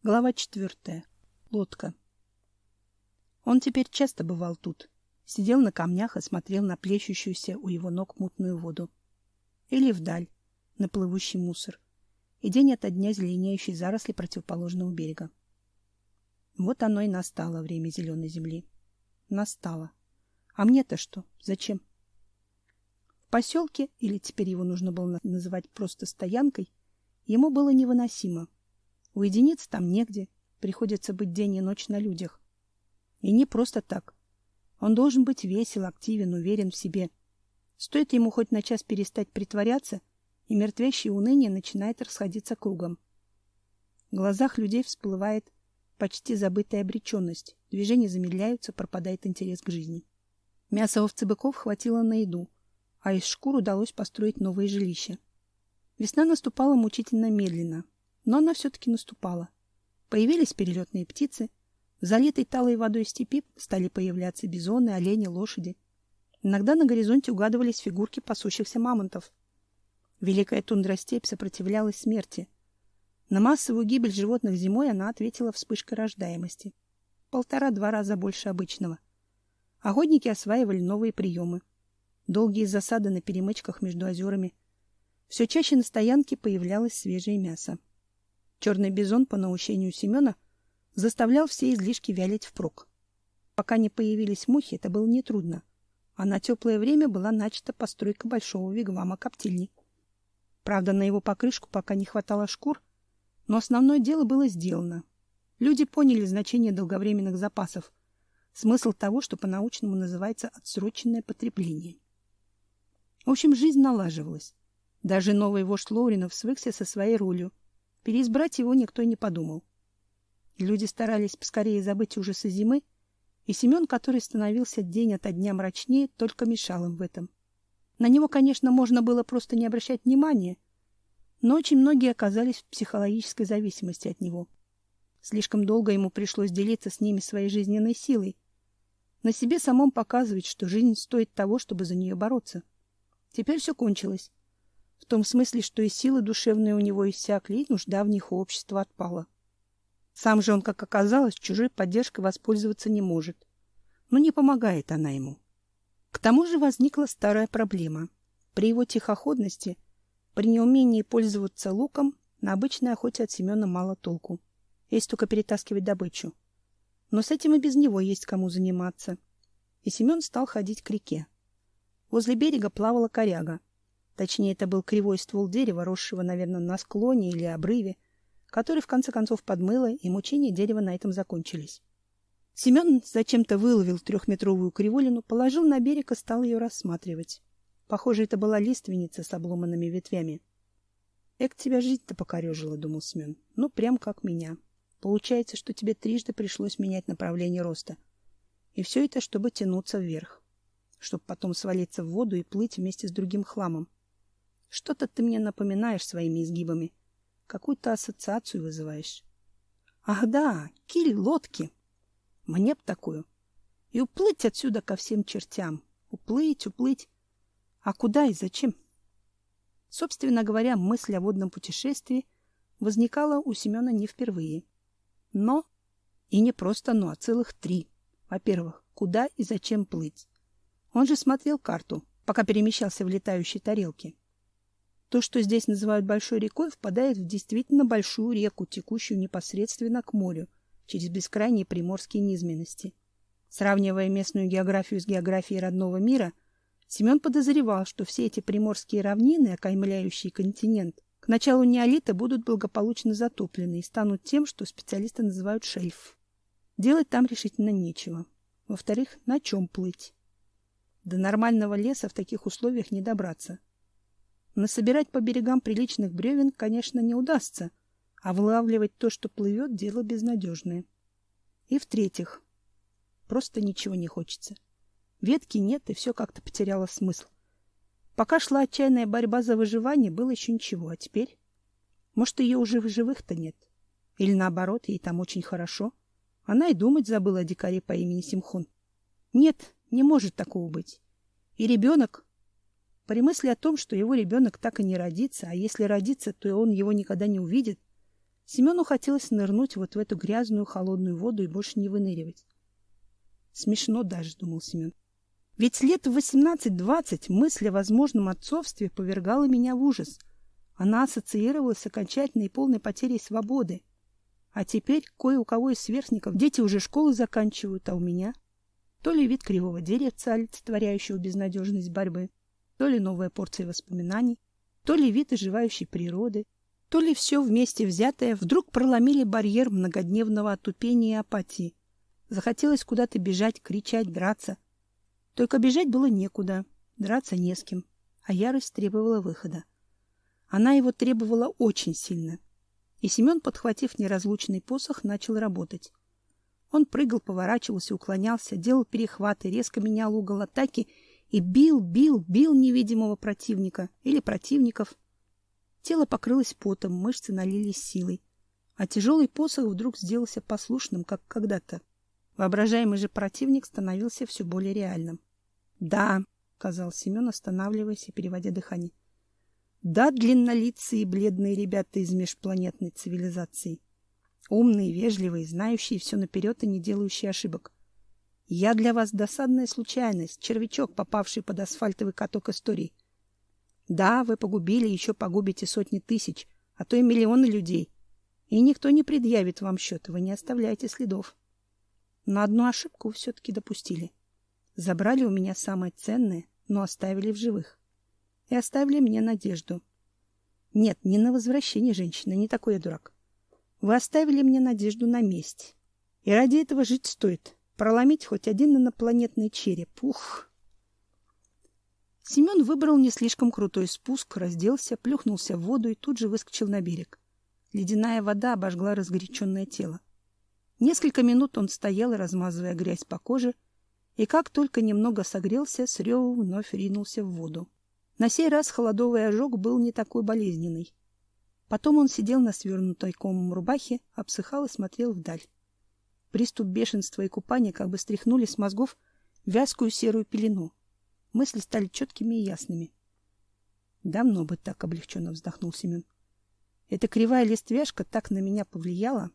Глава 4. Лодка. Он теперь часто бывал тут. Сидел на камнях и смотрел на плещущуюся у его ног мутную воду. Или вдаль, на плывущий мусор. И день ото дня зеленеющие заросли противоположного берега. Вот оно и настало время зеленой земли. Настало. А мне-то что? Зачем? В поселке, или теперь его нужно было называть просто стоянкой, ему было невыносимо. Уединиться там негде, приходится быть день и ночь на людях. И не просто так. Он должен быть весел, активен, уверен в себе. Стоит ему хоть на час перестать притворяться, и мертвящее уныние начинает расходиться кругом. В глазах людей всплывает почти забытая обреченность, движения замедляются, пропадает интерес к жизни. Мяса овцы-быков хватило на еду, а из шкур удалось построить новые жилища. Весна наступала мучительно медленно. Но она все-таки наступала. Появились перелетные птицы. В залитой талой водой степи стали появляться бизоны, олени, лошади. Иногда на горизонте угадывались фигурки пасущихся мамонтов. Великая тундра-степь сопротивлялась смерти. На массовую гибель животных зимой она ответила вспышкой рождаемости. 1,5-2 раза больше обычного. Охотники осваивали новые приемы. Долгие засады на перемычках между озерами. Все чаще на стоянке появлялось свежее мясо. Черный бизон, по наущению Семена, заставлял все излишки вялить впрок. Пока не появились мухи, это было нетрудно, а на теплое время была начата постройка большого вигвама-коптильни. Правда, на его покрышку пока не хватало шкур, но основное дело было сделано. Люди поняли значение долговременных запасов, смысл того, что по-научному называется отсроченное потребление. В общем, жизнь налаживалась. Даже новый вождь Лоуринов свыкся со своей ролью. Переизбрать его никто не подумал. Люди старались поскорее забыть ужасы зимы, и Семен, который становился день ото дня мрачнее, только мешал им в этом. На него, конечно, можно было просто не обращать внимания, но очень многие оказались в психологической зависимости от него. Слишком долго ему пришлось делиться с ними своей жизненной силой, на себе самом показывать, что жизнь стоит того, чтобы за нее бороться. Теперь все кончилось. В том смысле, что и силы душевные у него иссякли, и нужда в них у общества отпала. Сам же он, как оказалось, чужой поддержкой воспользоваться не может. Но не помогает она ему. К тому же возникла старая проблема. При его тихоходности, при неумении пользоваться луком, на обычной охоте от Семена мало толку. Есть только перетаскивать добычу. Но с этим и без него есть кому заниматься. И Семен стал ходить к реке. Возле берега плавала коряга. Точнее, это был кривой ствол дерева, росшего, наверное, на склоне или обрыве, который в конце концов подмыло, и мучения дерева на этом закончились. Семен зачем-то выловил 3-метровую кривулину, положил на берег и стал ее рассматривать. Похоже, это была лиственница с обломанными ветвями. «Эк, тебя жизнь-то покорежила», — думал Семен. «Ну, прям как меня. Получается, что тебе трижды пришлось менять направление роста. И все это, чтобы тянуться вверх, чтобы потом свалиться в воду и плыть вместе с другим хламом. Что-то ты мне напоминаешь своими изгибами. Какую-то ассоциацию вызываешь. Ах да, киль лодки. Мне б такую. И уплыть отсюда ко всем чертям. Уплыть. А куда и зачем?» Собственно говоря, мысль о водном путешествии возникала у Семена не впервые. Но, и не просто но, а целых 3. Во-первых, куда и зачем плыть? Он же смотрел карту, пока перемещался в летающей тарелке. То, что здесь называют большой рекой, впадает в действительно большую реку, текущую непосредственно к морю, через бескрайние приморские низменности. Сравнивая местную географию с географией родного мира, Семен подозревал, что все эти приморские равнины, окаймляющие континент, к началу неолита будут благополучно затоплены и станут тем, что специалисты называют шельф. Делать там решительно нечего. Во-вторых, на чем плыть? До нормального леса в таких условиях не добраться. Насобирать по берегам приличных бревен, конечно, не удастся, а вылавливать то, что плывет, дело безнадежное. И в-третьих, просто ничего не хочется. Ветки нет, и все как-то потеряло смысл. Пока шла отчаянная борьба за выживание, было еще ничего, а теперь? Может, ее уже в живых-то нет? Или наоборот, ей там очень хорошо? Она и думать забыла о дикаре по имени Симхон. Нет, не может такого быть. И ребенок... При мысли о том, что его ребенок так и не родится, а если родится, то он его никогда не увидит, Семену хотелось нырнуть вот в эту грязную холодную воду и больше не выныривать. Смешно даже, думал Семен. Ведь лет в 18-20 мысль о возможном отцовстве повергала меня в ужас. Она ассоциировалась с окончательной и полной потерей свободы. А теперь кое у кого из сверстников дети уже школу заканчивают, а у меня то ли вид кривого деревца, олицетворяющего безнадежность борьбы, то ли новая порция воспоминаний, то ли вид оживающей природы, то ли все вместе взятое вдруг проломили барьер многодневного отупения и апатии. Захотелось куда-то бежать, кричать, драться. Только бежать было некуда, драться не с кем, а ярость требовала выхода. Она его требовала очень сильно. И Семен, подхватив неразлучный посох, начал работать. Он прыгал, поворачивался, уклонялся, делал перехваты, резко менял угол атаки и бил невидимого противника или противников. Тело покрылось потом, мышцы налились силой, а тяжелый посох вдруг сделался послушным, как когда-то. Воображаемый же противник становился все более реальным. «Да», — сказал Семен, останавливаясь и переводя дыхание. «Да, длиннолицые и бледные ребята из межпланетной цивилизации. Умные, вежливые, знающие все наперед и не делающие ошибок. Я для вас досадная случайность, червячок, попавший под асфальтовый каток истории. Да, вы погубили и еще погубите сотни тысяч, а то и миллионы людей. И никто не предъявит вам счет, вы не оставляете следов. Но одну ошибку вы все-таки допустили. Забрали у меня самое ценное, но оставили в живых. И оставили мне надежду. Нет, не на возвращение женщины, не такой я дурак. Вы оставили мне надежду на месть. И ради этого жить стоит. Проломить хоть один инопланетный череп. Ух! Семен выбрал не слишком крутой спуск, разделся, плюхнулся в воду и тут же выскочил на берег. Ледяная вода обожгла разгоряченное тело. Несколько минут он стоял, размазывая грязь по коже, и как только немного согрелся, с ревом вновь ринулся в воду. На сей раз холодовый ожог был не такой болезненный. Потом он сидел на свернутой комом рубахе, обсыхал и смотрел вдаль. Приступ бешенства и купания как бы стряхнули с мозгов вязкую серую пелену. Мысли стали четкими и ясными. Давно бы так, облегченно вздохнул Семен. Эта кривая листвяшка так на меня повлияла.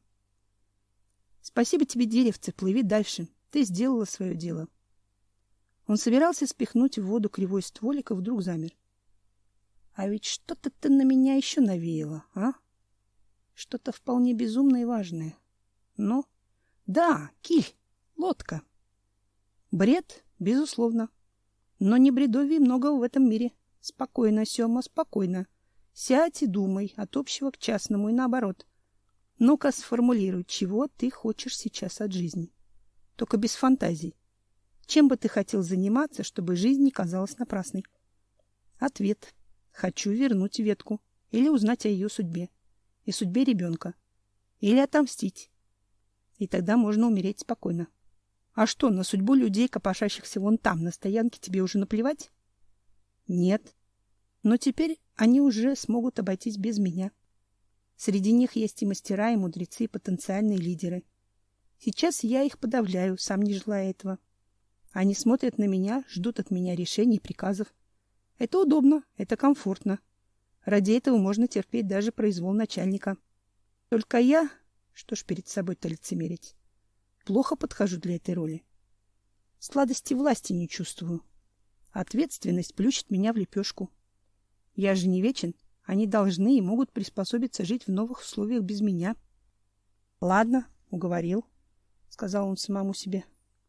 Спасибо тебе, деревце, плыви дальше. Ты сделала свое дело. Он собирался спихнуть в воду кривой стволик и вдруг замер. А ведь что-то ты на меня еще навеяла, а? Что-то вполне безумное и важное. Ну, да, киль, лодка. Бред, безусловно. Но не бредовий много в этом мире. Спокойно, Сема, спокойно. Сядь и думай от общего к частному и наоборот. Ну-ка сформулируй, чего ты хочешь сейчас от жизни. Только без фантазий. Чем бы ты хотел заниматься, чтобы жизнь не казалась напрасной? Ответ. Хочу вернуть ветку. Или узнать о ее судьбе. И судьбе ребенка. Или отомстить. И тогда можно умереть спокойно. А что, на судьбу людей, копошащихся вон там, на стоянке, тебе уже наплевать? Нет. Но теперь они уже смогут обойтись без меня. Среди них есть и мастера, и мудрецы, и потенциальные лидеры. Сейчас я их подавляю, сам не желая этого. Они смотрят на меня, ждут от меня решений и приказов. Это удобно, это комфортно. Ради этого можно терпеть даже произвол начальника. Только я, что ж перед собой-то лицемерить, плохо подхожу для этой роли. Сладости власти не чувствую. Ответственность плющит меня в лепешку. Я же не вечен. Они должны и могут приспособиться жить в новых условиях без меня. Ладно, уговорил, сказал он самому себе.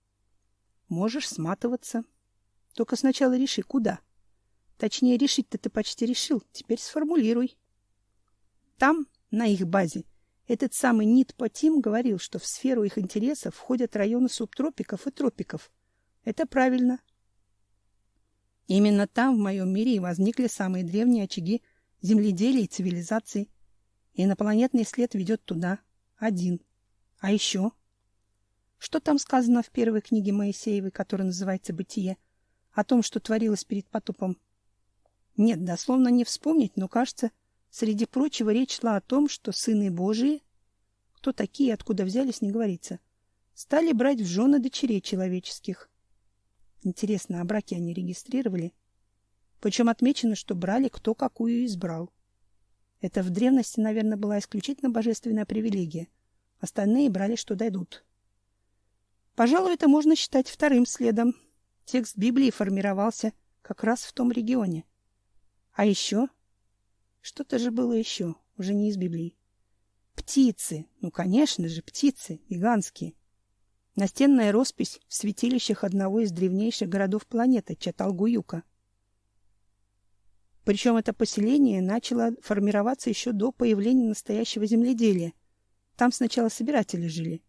Можешь сматываться. Только сначала реши, куда. Точнее, решить-то ты почти решил. Теперь сформулируй. Там, на их базе, этот самый Нит Патим говорил, что в сферу их интересов входят районы субтропиков и тропиков. Это правильно. Именно там, в моем мире, и возникли самые древние очаги земледелия и цивилизации. Инопланетный след ведет туда. Один. А еще? Что там сказано в первой книге Моисеевой, которая называется «Бытие», о том, что творилось перед потопом? Нет, дословно не вспомнить, но, кажется, среди прочего речь шла о том, что сыны Божии, кто такие и откуда взялись, не говорится, стали брать в жены дочерей человеческих. Интересно, а браки они регистрировали? Причем отмечено, что брали кто какую избрал. Это в древности, наверное, была исключительно божественная привилегия. Остальные брали, что дойдут. Пожалуй, это можно считать вторым следом. Текст Библии формировался как раз в том регионе. А еще? Что-то же было еще, уже не из Библии. Птицы. Ну, конечно же, птицы. Гигантские. Настенная роспись в святилищах одного из древнейших городов планеты, Чаталгуюка. Причем это поселение начало формироваться еще до появления настоящего земледелия. Там сначала собиратели жили.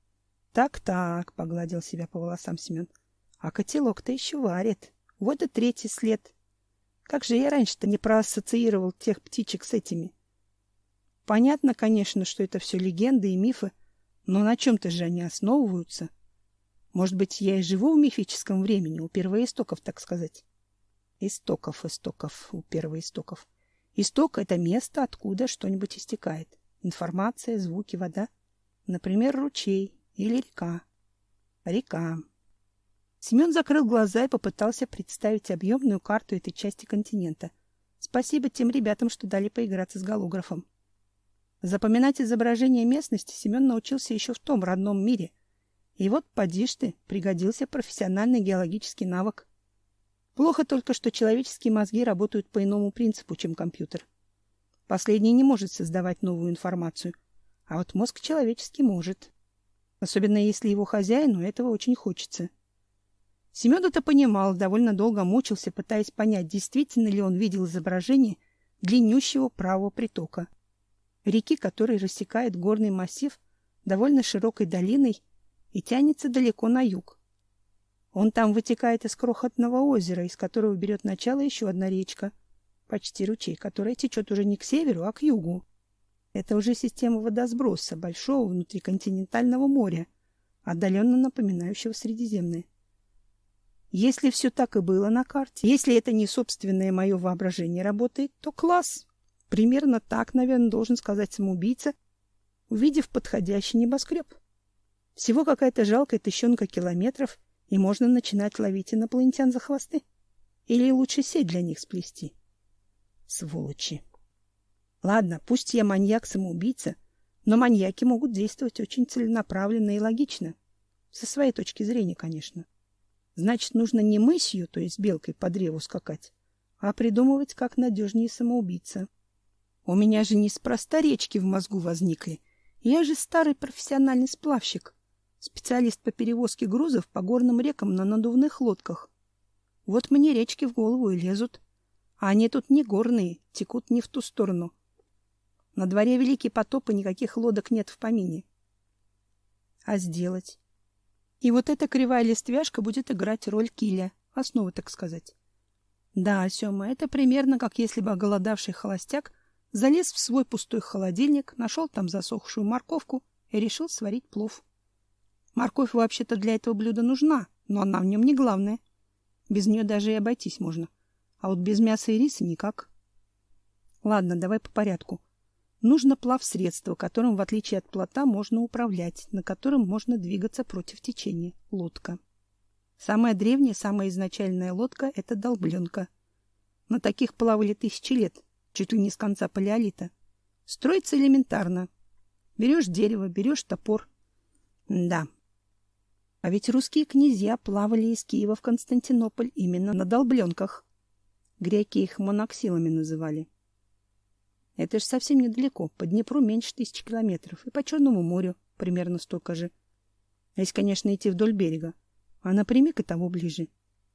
Так, погладил себя по волосам Семен. А котелок-то еще варит. Вот и третий след. Как же я раньше-то не проассоциировал тех птичек с этими? Понятно, конечно, что это все легенды и мифы, но на чем-то же они основываются. Может быть, я и живу в мифическом времени, у первоистоков, так сказать. Истоков у первоистоков. Исток — это место, откуда что-нибудь истекает. Информация, звуки, вода. Например, ручей или река. Река. Семен закрыл глаза и попытался представить объемную карту этой части континента. Спасибо тем ребятам, что дали поиграться с голографом. Запоминать изображение местности Семен научился еще в том родном мире. И вот, поди ж ты, пригодился профессиональный геологический навык. Плохо только, что человеческие мозги работают по иному принципу, чем компьютер. Последний не может создавать новую информацию, а вот мозг человеческий может. Особенно если его хозяину этого очень хочется. Семен это понимал, довольно долго мучился, пытаясь понять, действительно ли он видел изображение длиннющего правого притока. Реки, который рассекает горный массив довольно широкой долиной и тянется далеко на юг. Он там вытекает из крохотного озера, из которого берет начало еще одна речка, почти ручей, которая течет уже не к северу, а к югу. Это уже система водосброса большого внутриконтинентального моря, отдаленно напоминающего Средиземное. Если все так и было на карте, если это не собственное мое воображение работает, то класс! Примерно так, наверное, должен сказать самоубийца, увидев подходящий небоскреб. Всего какая-то жалкая тыщенка километров, и можно начинать ловить инопланетян за хвосты. Или лучше сеть для них сплести. Сволочи. Ладно, пусть я маньяк-самоубийца, но маньяки могут действовать очень целенаправленно и логично. Со своей точки зрения, конечно. Значит, нужно не мысью, то есть белкой по древу скакать, а придумывать, как надежнее самоубийца. У меня же неспроста речки в мозгу возникли. Я же старый профессиональный сплавщик. Специалист по перевозке грузов по горным рекам на надувных лодках. Вот мне речки в голову и лезут. А они тут не горные, текут не в ту сторону. На дворе великий потоп, и никаких лодок нет в помине. А сделать? И вот эта кривая листвяшка будет играть роль киля, основы, так сказать. Да, Сёма, это примерно как если бы оголодавший холостяк залез в свой пустой холодильник, нашел там засохшую морковку и решил сварить плов. Морковь вообще-то для этого блюда нужна, но она в нем не главная. Без нее даже и обойтись можно. А вот без мяса и риса никак. Ладно, давай по порядку. Нужно плавсредство, которым, в отличие от плота, можно управлять, на котором можно двигаться против течения. Лодка. Самая древняя, самая изначальная лодка — это долбленка. На таких плавали тысячи лет, чуть ли не с конца палеолита. Строится элементарно. Берешь дерево, берешь топор. Да. А ведь русские князья плавали из Киева в Константинополь именно на долбленках. Греки их моноксилами называли. Это ж совсем недалеко. По Днепру меньше 1000 километров. И по Черному морю примерно столько же. Если, конечно, идти вдоль берега. А напрямик и того ближе.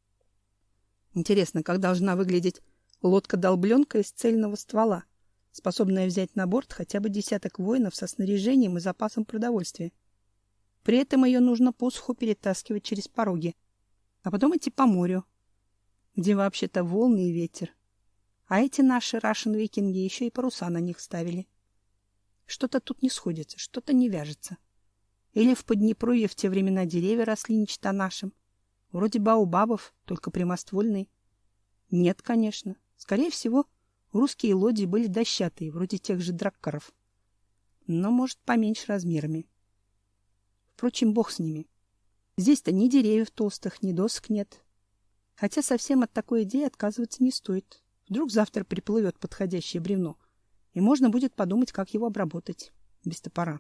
Интересно, как должна выглядеть лодка-долбленка из цельного ствола, способная взять на борт хотя бы 10 воинов со снаряжением и запасом продовольствия. При этом ее нужно по суху перетаскивать через пороги, а потом идти по морю, где вообще-то волны и ветер. А эти наши рашен-викинги еще и паруса на них ставили. Что-то тут не сходится, что-то не вяжется. Или в Поднепровье в те времена деревья росли не чета нашим. Вроде баобабов, только прямоствольные. Нет, конечно. Скорее всего, русские лодии были дощатые, вроде тех же драккаров. Но, может, поменьше размерами. Впрочем, бог с ними. Здесь-то ни деревьев толстых, ни досок нет. Хотя совсем от такой идеи отказываться не стоит. Вдруг завтра приплывет подходящее бревно. и можно будет подумать, как его обработать без топора.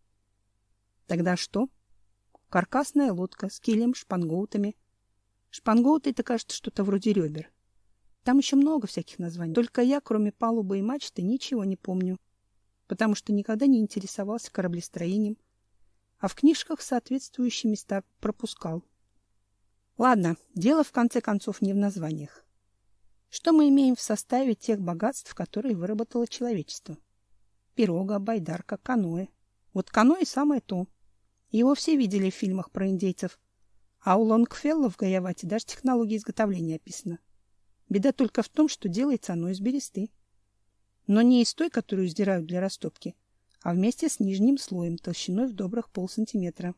Тогда что? Каркасная лодка с килем, шпангоутами. Шпангоуты — это, кажется, что-то вроде ребер. Там еще много всяких названий. Только я, кроме палубы и мачты, ничего не помню, потому что никогда не интересовался кораблестроением, а в книжках соответствующие места пропускал. Ладно, дело в конце концов не в названиях. Что мы имеем в составе тех богатств, которые выработало человечество? Пирога, байдарка, каноэ. Вот каноэ самое то. Его все видели в фильмах про индейцев. А у Лонгфелло в Гаявате даже технология изготовления описана. Беда только в том, что делается оно из бересты. Но не из той, которую сдирают для растопки, а вместе с нижним слоем толщиной в добрых полсантиметра.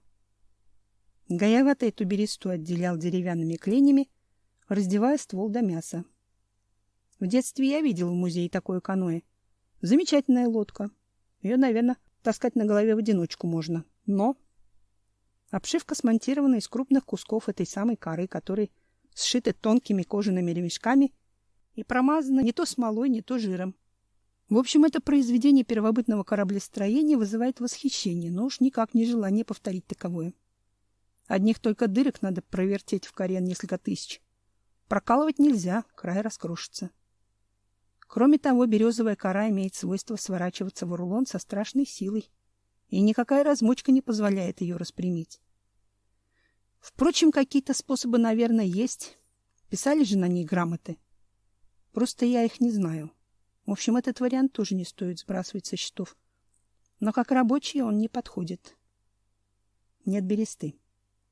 Гаявата эту бересту отделял деревянными кленями, раздевая ствол до мяса. В детстве я видел в музее такое каноэ. Замечательная лодка. Ее, наверное, таскать на голове в одиночку можно. Но обшивка смонтирована из крупных кусков этой самой коры, которые сшиты тонкими кожаными ремешками и промазаны не то смолой, не то жиром. В общем, это произведение первобытного кораблестроения вызывает восхищение, но уж никак не желание повторить таковое. Одних только дырок надо провертеть в коре несколько тысяч. Прокалывать нельзя, край раскрошится. Кроме того, березовая кора имеет свойство сворачиваться в рулон со страшной силой, и никакая размочка не позволяет ее распрямить. Впрочем, какие-то способы, наверное, есть. Писали же на ней грамоты. Просто я их не знаю. В общем, этот вариант тоже не стоит сбрасывать со счетов. Но как рабочий он не подходит. Нет бересты.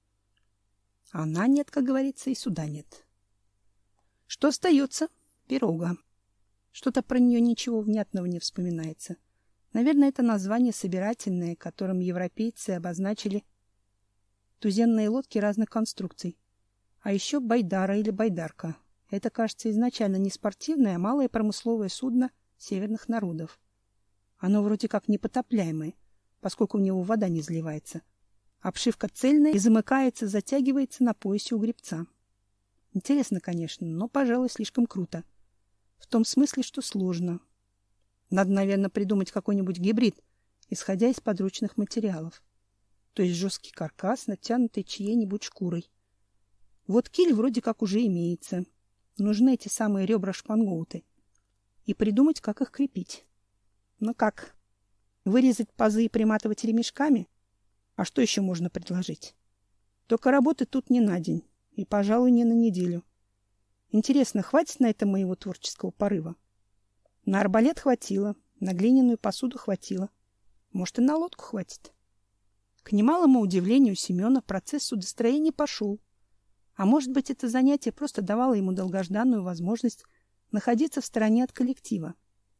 Она нет, как говорится, и суда нет. Что остается? Пирога. Что-то про нее ничего внятного не вспоминается. Наверное, это название собирательное, которым европейцы обозначили туземные лодки разных конструкций. А еще байдара или байдарка. Это, кажется, изначально не спортивное, а малое промысловое судно северных народов. Оно вроде как непотопляемое, поскольку в него вода не заливается. Обшивка цельная и замыкается, затягивается на поясе у гребца. Интересно, конечно, но, пожалуй, слишком круто. В том смысле, что сложно. Надо, наверное, придумать какой-нибудь гибрид, исходя из подручных материалов. То есть жесткий каркас, натянутый чьей-нибудь шкурой. Вот киль вроде как уже имеется. Нужны эти самые ребра-шпангоуты. И придумать, как их крепить. Ну как? Вырезать пазы и приматывать ремешками? А что еще можно предложить? Только работы тут не на день. И, пожалуй, не на неделю. Интересно, хватит на это моего творческого порыва? На арбалет хватило, на глиняную посуду хватило. Может, и на лодку хватит. К немалому удивлению Семена процесс судостроения пошел. А может быть, это занятие просто давало ему долгожданную возможность находиться в стороне от коллектива.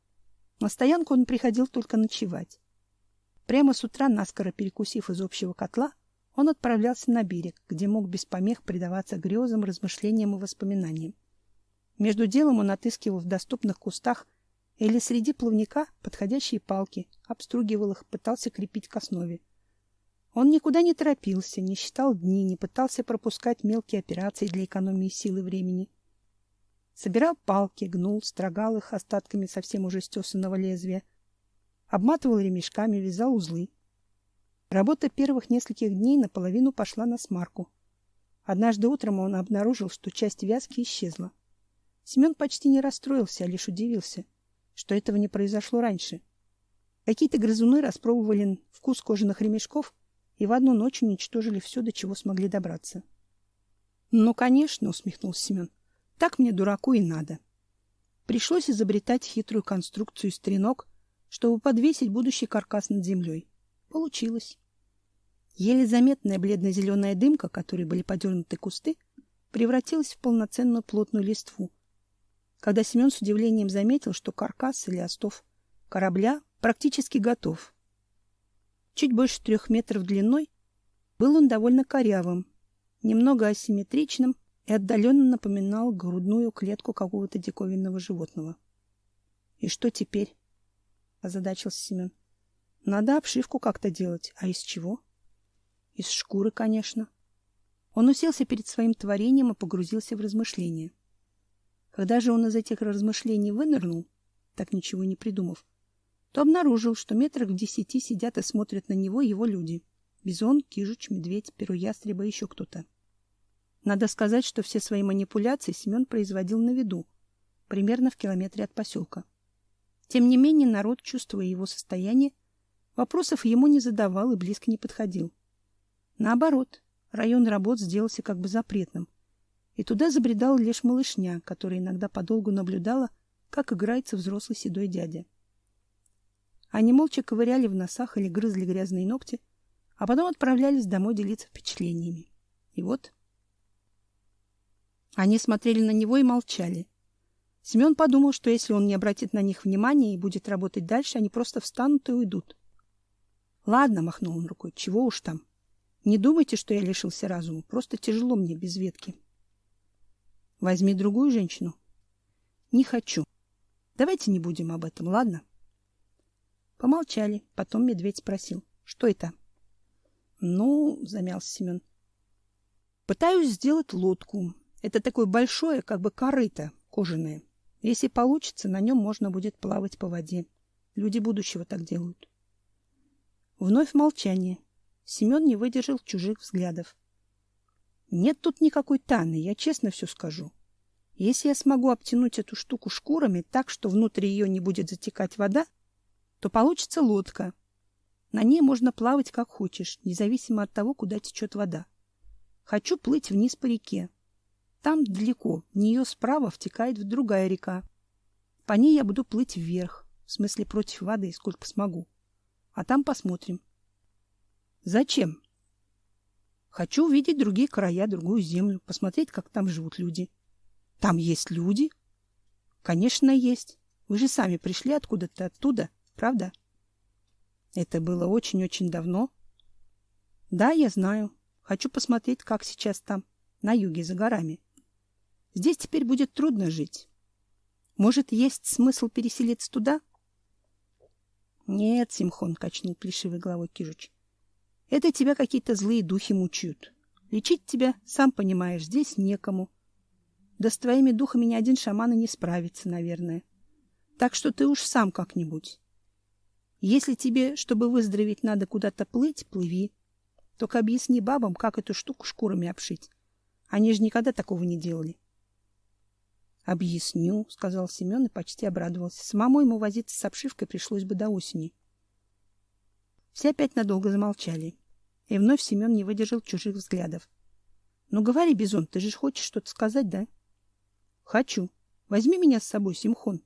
На стоянку он приходил только ночевать. Прямо с утра, наскоро перекусив из общего котла, он отправлялся на берег, где мог без помех предаваться грезам, размышлениям и воспоминаниям. Между делом он отыскивал в доступных кустах или среди плавника подходящие палки, обстругивал их, пытался крепить к основе. Он никуда не торопился, не считал дни, не пытался пропускать мелкие операции для экономии сил и времени. Собирал палки, гнул, строгал их остатками совсем уже стесанного лезвия, обматывал ремешками, вязал узлы. Работа первых нескольких дней наполовину пошла на смарку. Однажды утром он обнаружил, что часть вязки исчезла. Семен почти не расстроился, а лишь удивился, что этого не произошло раньше. Какие-то грызуны распробовали вкус кожаных ремешков и в одну ночь уничтожили все, до чего смогли добраться. — Ну, конечно, — усмехнулся Семен, — так мне, дураку, и надо. Пришлось изобретать хитрую конструкцию из треног, чтобы подвесить будущий каркас над землей. Получилось. Еле заметная бледно-зеленая дымка, которой были подернуты кусты, превратилась в полноценную плотную листву. Когда Семен с удивлением заметил, что каркас или остов корабля практически готов. Чуть больше 3 метров длиной, был он довольно корявым, немного асимметричным и отдаленно напоминал грудную клетку какого-то диковинного животного. — И что теперь? — озадачился Семен. — Надо обшивку как-то делать. А из чего? — Из шкуры, конечно. Он уселся перед своим творением и погрузился в размышления. Когда же он из этих размышлений вынырнул, так ничего не придумав, то обнаружил, что метрах в 10 сидят и смотрят на него его люди. Бизон, Кижуч, Медведь, Перо-ястреба и еще кто-то. Надо сказать, что все свои манипуляции Семен производил на виду, примерно в километре от поселка. Тем не менее, народ, чувствуя его состояние, вопросов ему не задавал и близко не подходил. Наоборот, район работ сделался как бы запретным, и туда забредала лишь малышня, которая иногда подолгу наблюдала, как играется взрослый седой дядя. Они молча ковыряли в носах или грызли грязные ногти, а потом отправлялись домой делиться впечатлениями. И вот они смотрели на него и молчали. Семен подумал, что если он не обратит на них внимания и будет работать дальше, они просто встанут и уйдут. «Ладно», — махнул он рукой, — «чего уж там. Не думайте, что я лишился разума. Просто тяжело мне без Ветки». «Возьми другую женщину». «Не хочу. Давайте не будем об этом, ладно?» Помолчали. Потом Медведь спросил: «Что это?» «Ну, — замялся Семен, — пытаюсь сделать лодку. Это такое большое, как бы корыто кожаное. Если получится, на нем можно будет плавать по воде. Люди будущего так делают». Вновь молчание. Семен не выдержал чужих взглядов. «Нет тут никакой тайны, я честно все скажу. Если я смогу обтянуть эту штуку шкурами так, что внутрь ее не будет затекать вода, то получится лодка. На ней можно плавать как хочешь, независимо от того, куда течет вода. Хочу плыть вниз по реке. Там далеко, в нее справа втекает другая река. По ней я буду плыть вверх, в смысле против воды, сколько смогу. А там посмотрим». «Зачем?» «Хочу увидеть другие края, другую землю, посмотреть, как там живут люди». «Там есть люди?» «Конечно, есть. Вы же сами пришли откуда-то оттуда, правда?» «Это было очень-очень давно». «Да, я знаю. Хочу посмотреть, как сейчас там, на юге, за горами. Здесь теперь будет трудно жить. Может, есть смысл переселиться туда?» «Нет, Симхон», — качнул плешивой головой Кижуч. «Это тебя какие-то злые духи мучают. Лечить тебя, сам понимаешь, здесь некому. Да с твоими духами ни один шаман и не справится, наверное. Так что ты уж сам как-нибудь. Если тебе, чтобы выздороветь, надо куда-то плыть, плыви. Только объясни бабам, как эту штуку шкурами обшить. Они же никогда такого не делали». «Объясню», — сказал Семен и почти обрадовался. Самому ему возиться с обшивкой пришлось бы до осени. Все опять надолго замолчали. И вновь Семен не выдержал чужих взглядов. «Ну говори, Бизон, ты же хочешь что-то сказать, да?» «Хочу. Возьми меня с собой, Симхон».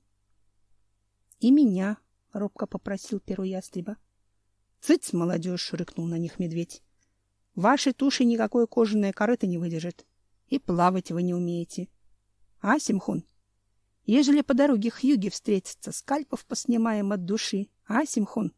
«И меня», — робко попросил Перо-ястреба. «Цыц, молодежь!» — рыкнул на них Медведь. «Вашей туши никакое кожаное корыто не выдержит. И плавать вы не умеете. А, Симхон? Ежели по дороге к юге встретиться, скальпов поснимаем от души. А, Симхон?»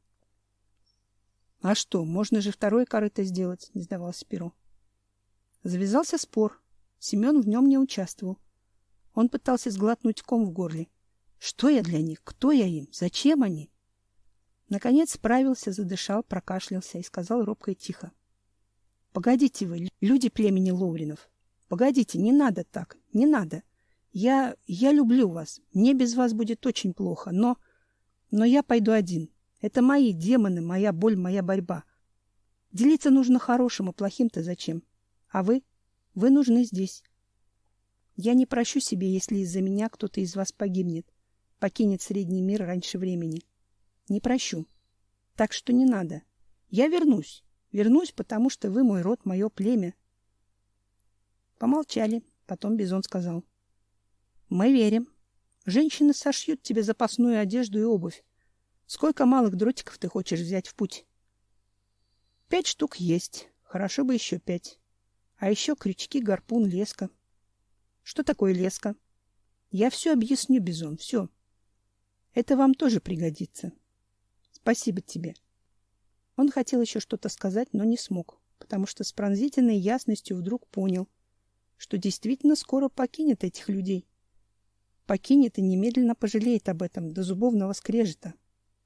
«А что, можно же второе корыто сделать», — не сдавался Перо. Завязался спор. Семен в нем не участвовал. Он пытался сглотнуть ком в горле. Что я для них? Кто я им? Зачем они? Наконец справился, задышал, прокашлялся и сказал робко и тихо: «Погодите вы, люди племени Ловринов. Погодите, не надо так, не надо. Я люблю вас. Мне без вас будет очень плохо, но я пойду один. Это мои демоны, моя боль, моя борьба. Делиться нужно хорошим, а плохим-то зачем? А вы нужны здесь. Я не прощу себе, если из-за меня кто-то из вас погибнет, покинет средний мир раньше времени. Не прощу. Так что не надо. Я вернусь. Вернусь, потому что вы мой род, мое племя». Помолчали. Потом Бизон сказал: «Мы верим. Женщины сошьют тебе запасную одежду и обувь. Сколько малых дротиков ты хочешь взять в путь?» 5 штук есть. Хорошо бы еще 5. А еще крючки, гарпун, леска. Что такое леска? Я все объясню, Бизон, все. Это вам тоже пригодится. Спасибо тебе. Он хотел еще что-то сказать, но не смог, потому что с пронзительной ясностью вдруг понял, что действительно скоро покинет этих людей. Покинет и немедленно пожалеет об этом до зубовного скрежета.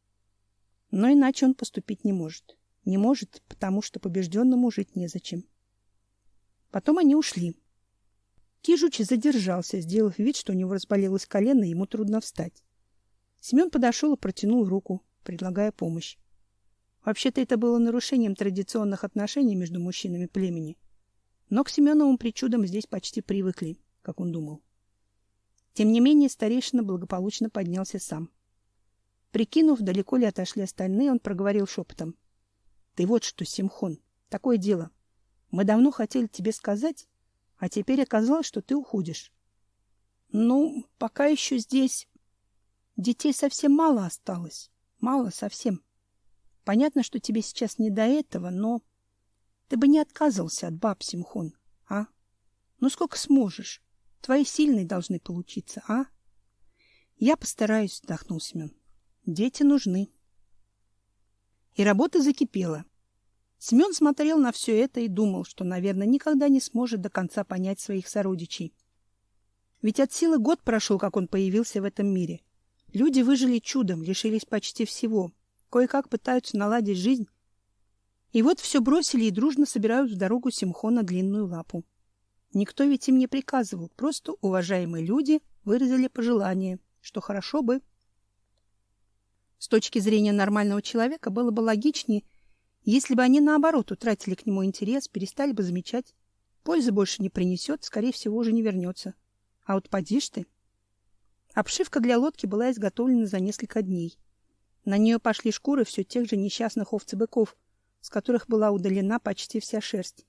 Но иначе он поступить не может. Не может, потому что побежденному жить незачем. Потом они ушли. Кижуч задержался, сделав вид, что у него разболелось колено, и ему трудно встать. Семен подошел и протянул руку, предлагая помощь. Вообще-то это было нарушением традиционных отношений между мужчинами племени. Но к Семеновым причудам здесь почти привыкли, как он думал. Тем не менее, старейшина благополучно поднялся сам. Прикинув, далеко ли отошли остальные, он проговорил шепотом: «Ты вот что, Симхон, такое дело. Мы давно хотели тебе сказать, а теперь оказалось, что ты уходишь. Ну, пока еще здесь детей совсем мало осталось. Мало совсем. Понятно, что тебе сейчас не до этого, но ты бы не отказывался от баб, Симхон, а? Ну, сколько сможешь? Твои сильные должны получиться, а?» «Я постараюсь», — вздохнул Семен. «Дети нужны». И работа закипела. Семен смотрел на все это и думал, что, наверное, никогда не сможет до конца понять своих сородичей. Ведь от силы год прошел, как он появился в этом мире. Люди выжили чудом, лишились почти всего. Кое-как пытаются наладить жизнь. И вот все бросили и дружно собирают в дорогу Симхона длинную лапу. Никто ведь им не приказывал, просто уважаемые люди выразили пожелание, что хорошо бы. С точки зрения нормального человека было бы логичнее, если бы они, наоборот, утратили к нему интерес, перестали бы замечать. Пользы больше не принесет, скорее всего, уже не вернется. А вот поди ж ты. Обшивка для лодки была изготовлена за несколько дней. На нее пошли шкуры все тех же несчастных овц и быков, с которых была удалена почти вся шерсть.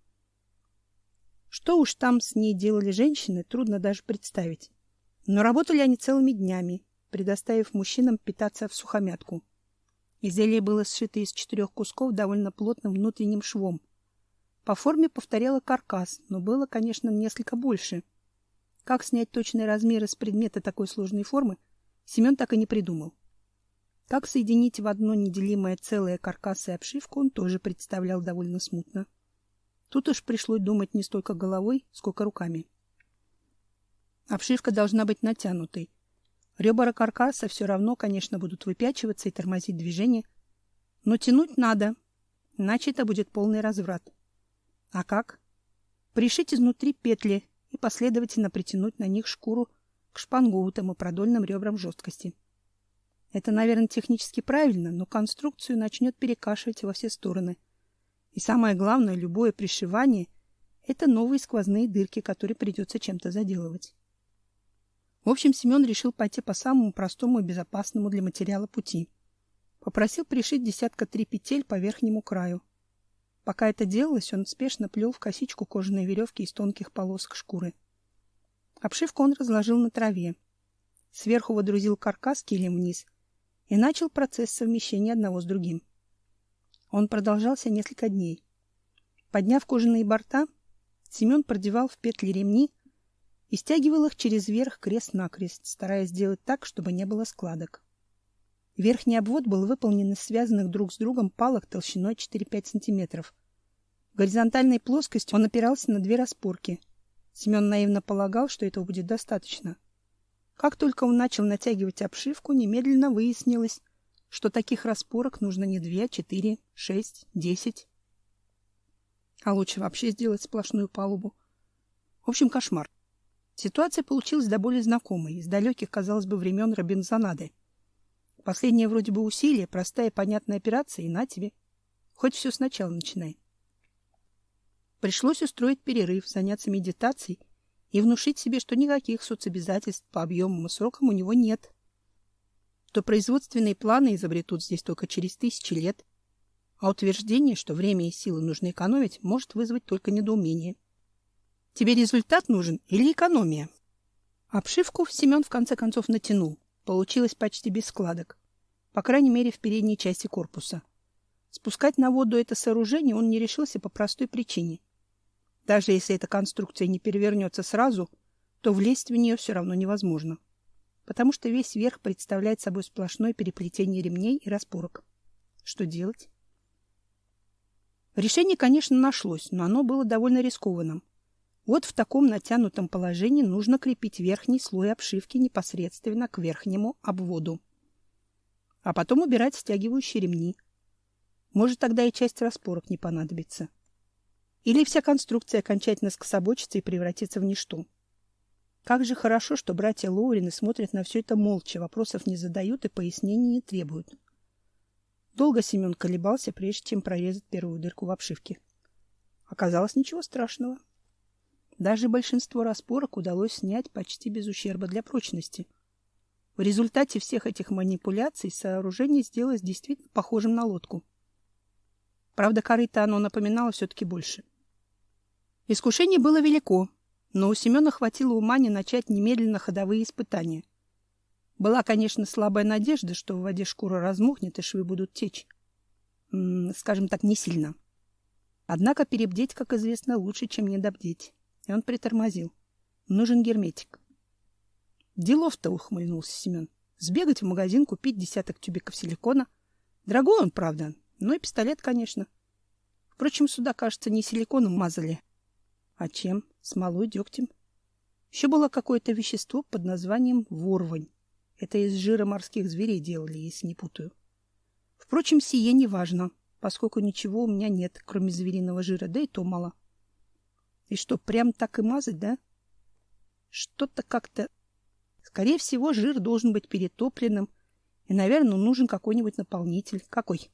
Что уж там с ней делали женщины, трудно даже представить. Но работали они целыми днями, предоставив мужчинам питаться всухомятку. Изделие было сшито из 4 кусков довольно плотным внутренним швом. По форме повторяло каркас, но было, конечно, несколько больше. Как снять точные размеры с предмета такой сложной формы, Семен так и не придумал. Как соединить в одно неделимое целое каркас и обшивку, он тоже представлял довольно смутно. Тут уж пришлось думать не столько головой, сколько руками. Обшивка должна быть натянутой. Ребра каркаса все равно, конечно, будут выпячиваться и тормозить движение, но тянуть надо, иначе это будет полный разврат. А как? Пришить изнутри петли и последовательно притянуть на них шкуру к шпангоутам и продольным ребрам жесткости. Это, наверное, технически правильно, но конструкцию начнет перекашивать во все стороны. И самое главное, любое пришивание — это новые сквозные дырки, которые придется чем-то заделывать. В общем, Семен решил пойти по самому простому и безопасному для материала пути. Попросил пришить 3 петель по верхнему краю. Пока это делалось, он спешно плел в косичку кожаные веревки из тонких полосок шкуры. Обшивку он разложил на траве. Сверху водрузил каркас килем вниз и начал процесс совмещения одного с другим. Он продолжался несколько дней. Подняв кожаные борта, Семен продевал в петли ремни и стягивал их через верх крест-накрест, стараясь сделать так, чтобы не было складок. Верхний обвод был выполнен из связанных друг с другом палок толщиной 4-5 сантиметров. В горизонтальной плоскости он опирался на 2 распорки. Семен наивно полагал, что этого будет достаточно. Как только он начал натягивать обшивку, немедленно выяснилось, что таких распорок нужно не 2, 4, 6, 10. А лучше вообще сделать сплошную палубу. В общем, кошмар. Ситуация получилась до боли знакомой, из далеких, казалось бы, времен Робинзонады. Последнее вроде бы усилие, простая и понятная операция, и на тебе. Хоть все сначала начинай. Пришлось устроить перерыв, заняться медитацией и внушить себе, что никаких соцобязательств по объемам и срокам у него нет. Что производственные планы изобретут здесь только через 1000 лет, а утверждение, что время и силы нужно экономить, может вызвать только недоумение. Тебе результат нужен или экономия? Обшивку Семен в конце концов натянул. Получилось почти без складок. По крайней мере, в передней части корпуса. Спускать на воду это сооружение он не решился по простой причине. Даже если эта конструкция не перевернется сразу, то влезть в нее все равно невозможно. Потому что весь верх представляет собой сплошное переплетение ремней и распорок. Что делать? Решение, конечно, нашлось, но оно было довольно рискованным. Вот в таком натянутом положении нужно крепить верхний слой обшивки непосредственно к верхнему обводу. А потом убирать стягивающие ремни. Может, тогда и часть распорок не понадобится. Или вся конструкция окончательно скособочится и превратится в ничто. Как же хорошо, что братья Лоурины смотрят на все это молча, вопросов не задают и пояснений не требуют. Долго Семен колебался, прежде чем прорезать первую дырку в обшивке. Оказалось, ничего страшного. Даже большинство распорок удалось снять почти без ущерба для прочности. В результате всех этих манипуляций сооружение сделалось действительно похожим на лодку. Правда, корыто оно напоминало все-таки больше. Искушение было велико, но у Семена хватило ума не начать немедленно ходовые испытания. Была, конечно, слабая надежда, что в воде шкура размокнет и швы будут течь. Скажем так, не сильно. Однако перебдеть, как известно, лучше, чем недобдеть. И он притормозил. Нужен герметик. Делов-то, ухмыльнулся Семен. Сбегать в магазин, купить 10 тюбиков силикона. Дорогой он, правда, но и пистолет, конечно. Впрочем, сюда, кажется, не силиконом мазали. А чем? Смолой, дегтем. Еще было какое-то вещество под названием ворвань. Это из жира морских зверей делали, если не путаю. Впрочем, сие не важно, поскольку ничего у меня нет, кроме звериного жира, да и то мало. И что, прям так и мазать, да? Что-то как-то... Скорее всего, жир должен быть перетопленным, и, наверное, нужен какой-нибудь наполнитель. Какой?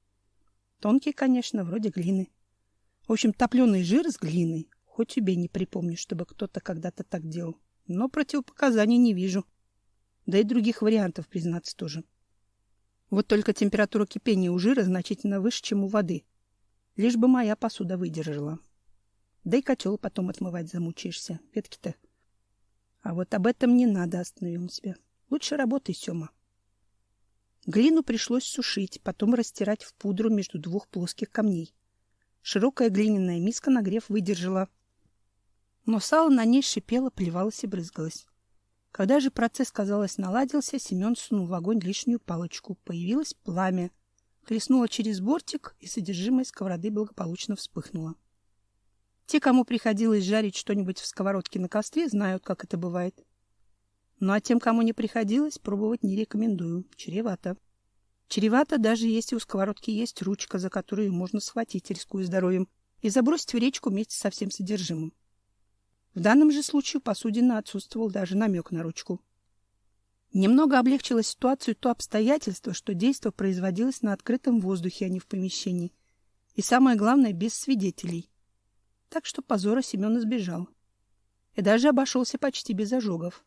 Тонкий, конечно, вроде глины. В общем, топленый жир с глиной. Хоть убей, не припомню, чтобы кто-то когда-то так делал. Но противопоказаний не вижу. Да и других вариантов, признаться, тоже. Вот только температура кипения у жира значительно выше, чем у воды. Лишь бы моя посуда выдержала. Да и котел потом отмывать замучаешься. Ветки-то. А вот об этом не надо, остановил он себя. Лучше работай, Сёма. Глину пришлось сушить, потом растирать в пудру между двух плоских камней. Широкая глиняная миска нагрев выдержала. Но сало на ней шипело, плевалось и брызгалось. Когда же процесс, казалось, наладился, Семен сунул в огонь лишнюю палочку. Появилось пламя. Хлестнуло через бортик, и содержимое сковороды благополучно вспыхнуло. Те, кому приходилось жарить что-нибудь в сковородке на костре, знают, как это бывает. Ну а тем, кому не приходилось, пробовать не рекомендую. Чревато. Чревато, даже если у сковородки есть ручка, за которую можно схватить, рискуя здоровьем, и забросить в речку вместе со всем содержимым. В данном же случае у посудины отсутствовал даже намек на ручку. Немного облегчило ситуацию то обстоятельство, что действо производилось на открытом воздухе, а не в помещении. И самое главное, без свидетелей. Так что позора Семен избежал. И даже обошелся почти без ожогов.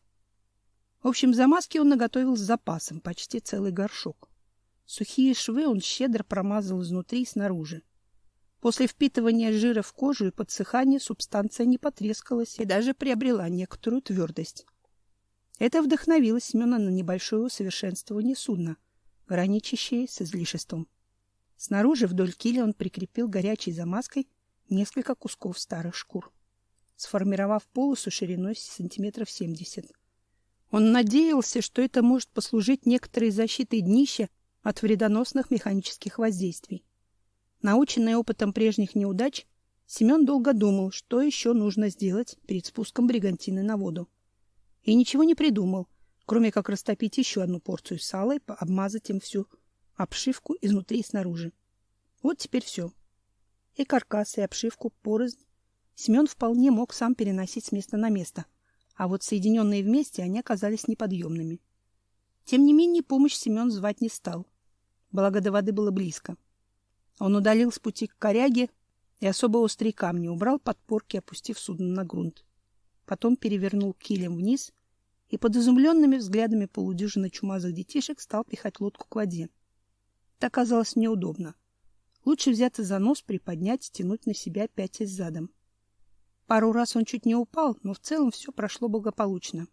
В общем, замазки он наготовил с запасом, почти целый горшок. Сухие швы он щедро промазал изнутри и снаружи. После впитывания жира в кожу и подсыхания субстанция не потрескалась и даже приобрела некоторую твердость. Это вдохновило Семена на небольшое усовершенствование судна, граничащее с излишеством. Снаружи вдоль киля он прикрепил горячей замазкой несколько кусков старых шкур, сформировав полосу шириной сантиметров 70. Он надеялся, что это может послужить некоторой защитой днища от вредоносных механических воздействий. Наученный опытом прежних неудач, Семен долго думал, что еще нужно сделать перед спуском бригантины на воду. И ничего не придумал, кроме как растопить еще одну порцию сала и обмазать им всю обшивку изнутри и снаружи. Вот теперь все. И каркас, и обшивку порознь Семен вполне мог сам переносить с места на место, а вот соединенные вместе они оказались неподъемными. Тем не менее, помощь Семен звать не стал, благо до воды было близко. Он удалил с пути к коряге и особо острые камни убрал подпорки, опустив судно на грунт. Потом перевернул килем вниз и под изумленными взглядами полудюжины чумазых детишек стал пихать лодку к воде. Это оказалось неудобно. Лучше взяться за нос, приподнять, стянуть на себя, пятясь задом. Пару раз он чуть не упал, но в целом все прошло благополучно.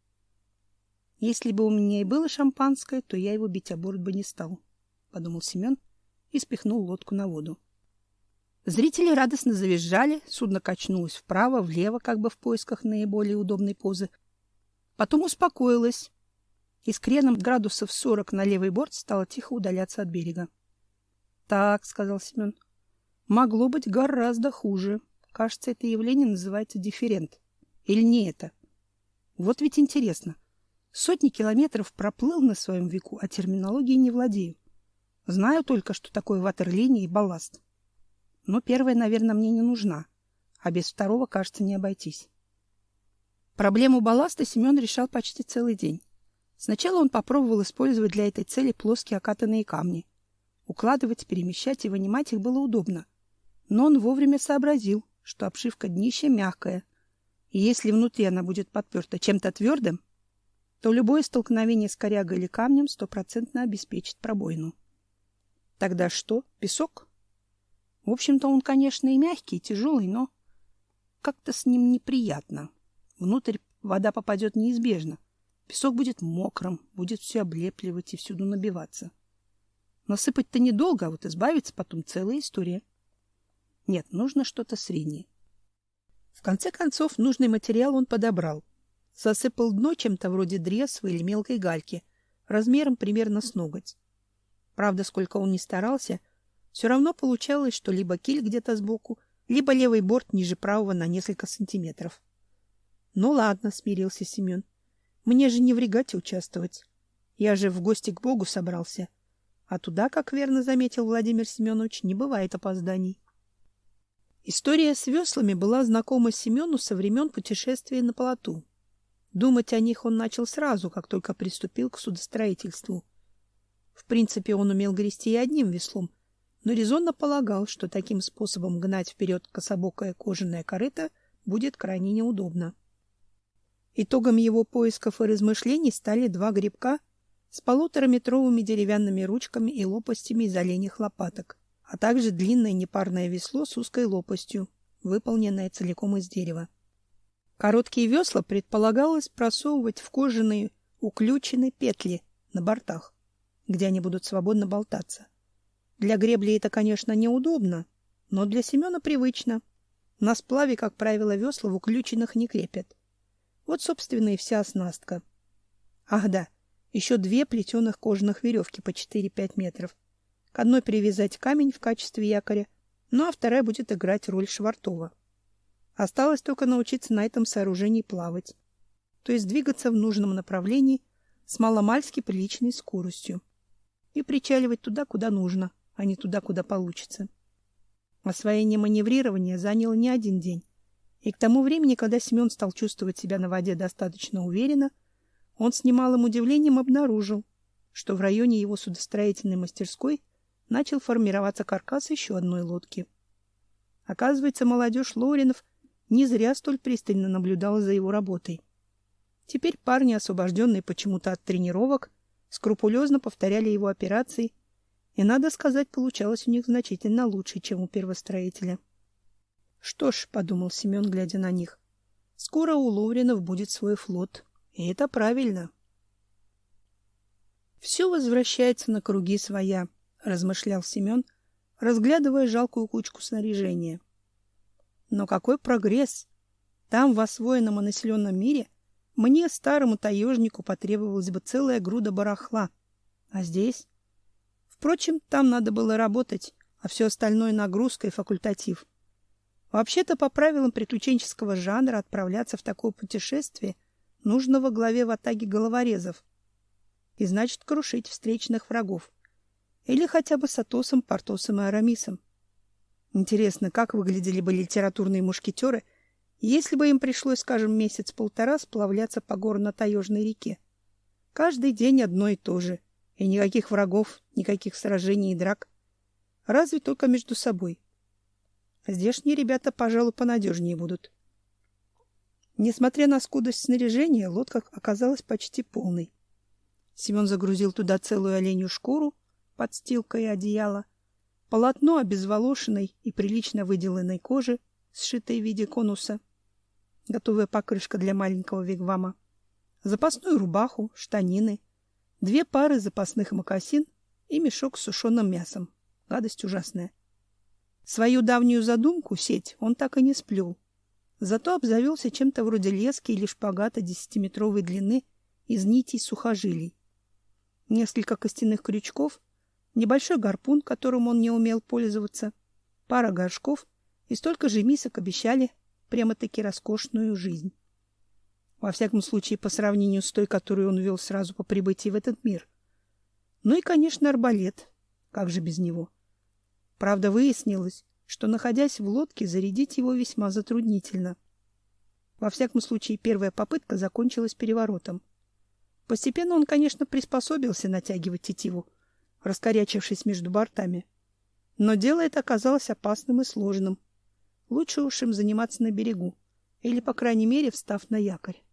Если бы у меня и было шампанское, то я его бить о борт бы не стал, — подумал Семен и спихнул лодку на воду. Зрители радостно завизжали, судно качнулось вправо, влево, как бы в поисках наиболее удобной позы. Потом успокоилось, и с креном градусов 40 на левый борт стало тихо удаляться от берега. — Так, — сказал Семен, — могло быть гораздо хуже. Кажется, это явление называется дифферент. Или не это? Вот ведь интересно. Сотни километров проплыл на своем веку, а терминологией не владею. Знаю только, что такое ватерлиния и балласт. Но первая, наверное, мне не нужна, а без второго, кажется, не обойтись. Проблему балласта Семен решал почти целый день. Сначала он попробовал использовать для этой цели плоские окатанные камни. Укладывать, перемещать и вынимать их было удобно. Но он вовремя сообразил, что обшивка днища мягкая, и если внутри она будет подперта чем-то твердым, то любое столкновение с корягой или камнем 100% обеспечит пробоину. Тогда что? Песок? В общем-то, он, конечно, и мягкий, и тяжелый, но как-то с ним неприятно. Внутрь вода попадет неизбежно. Песок будет мокрым, будет все облепливать и всюду набиваться. Насыпать-то недолго, а вот избавиться потом целая история. Нет, нужно что-то среднее. В конце концов, нужный материал он подобрал. Засыпал дно чем-то вроде дресвы или мелкой гальки, размером примерно с ноготь. Правда, сколько он ни старался, все равно получалось, что либо киль где-то сбоку, либо левый борт ниже правого на несколько сантиметров. Ну ладно, смирился Семен. Мне же не в регате участвовать. Я же в гости к Богу собрался. А туда, как верно заметил Владимир Семенович, не бывает опозданий. История с веслами была знакома Семену со времен путешествия на плоту. Думать о них он начал сразу, как только приступил к судостроительству. В принципе, он умел грести и одним веслом, но резонно полагал, что таким способом гнать вперед кособокое кожаное корыто будет крайне неудобно. Итогом его поисков и размышлений стали 2 гребка с 1,5-метровыми деревянными ручками и лопастями из оленьих лопаток, а также длинное непарное весло с узкой лопастью, выполненное целиком из дерева. Короткие весла предполагалось просовывать в кожаные уключенные петли на бортах, где они будут свободно болтаться. Для гребли это, конечно, неудобно, но для Семена привычно. На сплаве, как правило, весла в уключенных не крепят. Вот, собственно, и вся оснастка. Ах да, еще 2 плетеных кожаных веревки по 4-5 метров. К одной привязать камень в качестве якоря, ну а вторая будет играть роль швартова. Осталось только научиться на этом сооружении плавать, то есть двигаться в нужном направлении с маломальски приличной скоростью и причаливать туда, куда нужно, а не туда, куда получится. Освоение маневрирования заняло не 1 день, и к тому времени, когда Семен стал чувствовать себя на воде достаточно уверенно, он с немалым удивлением обнаружил, что в районе его судостроительной мастерской начал формироваться каркас еще одной лодки. Оказывается, молодежь Лоринов не зря столь пристально наблюдала за его работой. Теперь парни, освобожденные почему-то от тренировок, скрупулезно повторяли его операции, и, надо сказать, получалось у них значительно лучше, чем у первостроителя. Что ж, — подумал Семен, глядя на них, — скоро у Лоринов будет свой флот, и это правильно. Все возвращается на круги своя, — размышлял Семен, разглядывая жалкую кучку снаряжения. Но какой прогресс! Там, в освоенном и населенном мире, мне, старому таежнику, потребовалась бы целая груда барахла. А здесь? Впрочем, там надо было работать, а все остальное нагрузка и факультатив. Вообще-то, по правилам приключенческого жанра, отправляться в такое путешествие нужно во главе ватаги головорезов. И значит, крушить встречных врагов. Или хотя бы с Атосом, Портосом и Арамисом. Интересно, как выглядели бы литературные мушкетеры, если бы им пришлось, скажем, месяц-полтора сплавляться по горно-таежной реке. Каждый день одно и то же. И никаких врагов, никаких сражений и драк. Разве только между собой. Здешние ребята, пожалуй, понадежнее будут. Несмотря на скудость снаряжения, лодка оказалась почти полной. Семен загрузил туда целую оленью шкуру, подстилка и одеяло, полотно обезволошенной и прилично выделанной кожи, сшитой в виде конуса, готовая покрышка для маленького вигвама, запасную рубаху, штанины, 2 пары запасных мокасин и мешок с сушеным мясом. Гадость ужасная. Свою давнюю задумку, сеть, он так и не сплел. Зато обзавелся чем-то вроде лески или шпагата 10-метровой длины из нитей сухожилий. Несколько костяных крючков, небольшой гарпун, которым он не умел пользоваться, пара горшков и столько же мисок обещали прямо-таки роскошную жизнь. Во всяком случае, по сравнению с той, которую он вел сразу по прибытии в этот мир. Ну и, конечно, арбалет. Как же без него? Правда, выяснилось, что, находясь в лодке, зарядить его весьма затруднительно. Во всяком случае, первая попытка закончилась переворотом. Постепенно он, конечно, приспособился натягивать тетиву, раскорячившись между бортами. Но дело это оказалось опасным и сложным. Лучше уж им заниматься на берегу, или, по крайней мере, встав на якорь.